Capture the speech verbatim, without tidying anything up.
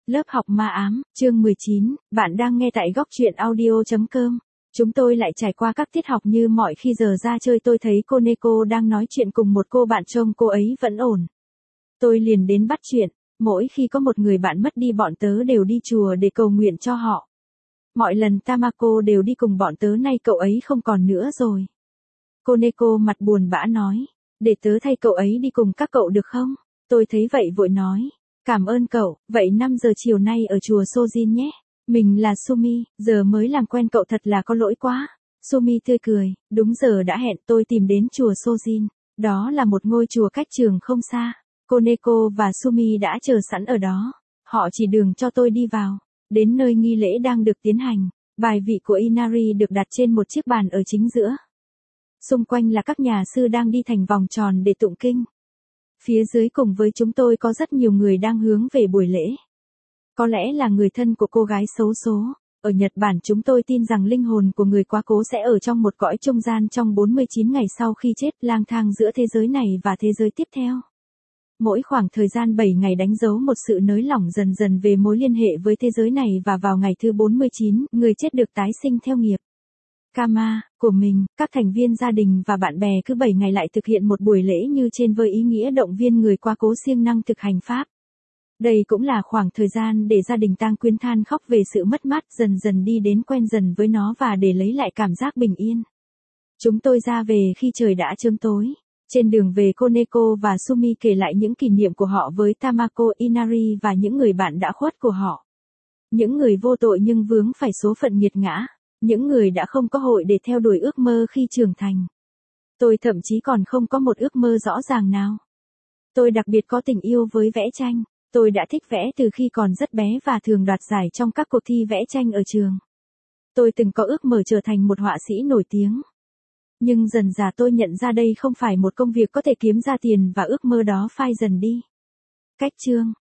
Lớp học ma ám, chương mười chín, bạn đang nghe tại góc truyện audio chấm com. Chúng tôi lại trải qua các tiết học như mọi khi giờ ra chơi tôi thấy cô Neko đang nói chuyện cùng một cô bạn trông cô ấy vẫn ổn. Tôi liền đến bắt chuyện, mỗi khi có một người bạn mất đi bọn tớ đều đi chùa để cầu nguyện cho họ. Mọi lần Tamako đều đi cùng bọn tớ nay cậu ấy không còn nữa rồi. Cô Neko mặt buồn bã nói, để tớ thay cậu ấy đi cùng các cậu được không? Tôi thấy vậy vội nói. Cảm ơn cậu, vậy năm giờ chiều nay ở chùa Sojin nhé. Mình là Sumi, giờ mới làm quen cậu thật là có lỗi quá. Sumi tươi cười, đúng giờ đã hẹn tôi tìm đến chùa Sojin. Đó là một ngôi chùa cách trường không xa. Cô Neko và Sumi đã chờ sẵn ở đó. Họ chỉ đường cho tôi đi vào. Đến nơi nghi lễ đang được tiến hành. Bài vị của Inari được đặt trên một chiếc bàn ở chính giữa. Xung quanh là các nhà sư đang đi thành vòng tròn để tụng kinh. Phía dưới cùng với chúng tôi có rất nhiều người đang hướng về buổi lễ. Có lẽ là người thân của cô gái xấu số. Ở Nhật Bản chúng tôi tin rằng linh hồn của người quá cố sẽ ở trong một cõi trung gian trong bốn mươi chín ngày sau khi chết, lang thang giữa thế giới này và thế giới tiếp theo. Mỗi khoảng thời gian bảy ngày đánh dấu một sự nới lỏng dần dần về mối liên hệ với thế giới này và vào ngày thứ bốn mươi chín, người chết được tái sinh theo nghiệp karma của mình. Các thành viên gia đình và bạn bè cứ bảy ngày lại thực hiện một buổi lễ như trên với ý nghĩa động viên người quá cố siêng năng thực hành pháp. Đây cũng là khoảng thời gian để gia đình tang quyến than khóc về sự mất mát, dần dần đi đến quen dần với nó và để lấy lại cảm giác bình yên. Chúng tôi ra về khi trời đã chớm tối. Trên đường về cô Neko và Sumi kể lại những kỷ niệm của họ với Tamako, Inari và những người bạn đã khuất của họ. Những người vô tội nhưng vướng phải số phận nghiệt ngã. Những người đã không có hội để theo đuổi ước mơ khi trưởng thành. Tôi thậm chí còn không có một ước mơ rõ ràng nào. Tôi đặc biệt có tình yêu với vẽ tranh. Tôi đã thích vẽ từ khi còn rất bé và thường đoạt giải trong các cuộc thi vẽ tranh ở trường. Tôi từng có ước mơ trở thành một họa sĩ nổi tiếng. Nhưng dần dà tôi nhận ra đây không phải một công việc có thể kiếm ra tiền và ước mơ đó phai dần đi. Cách chương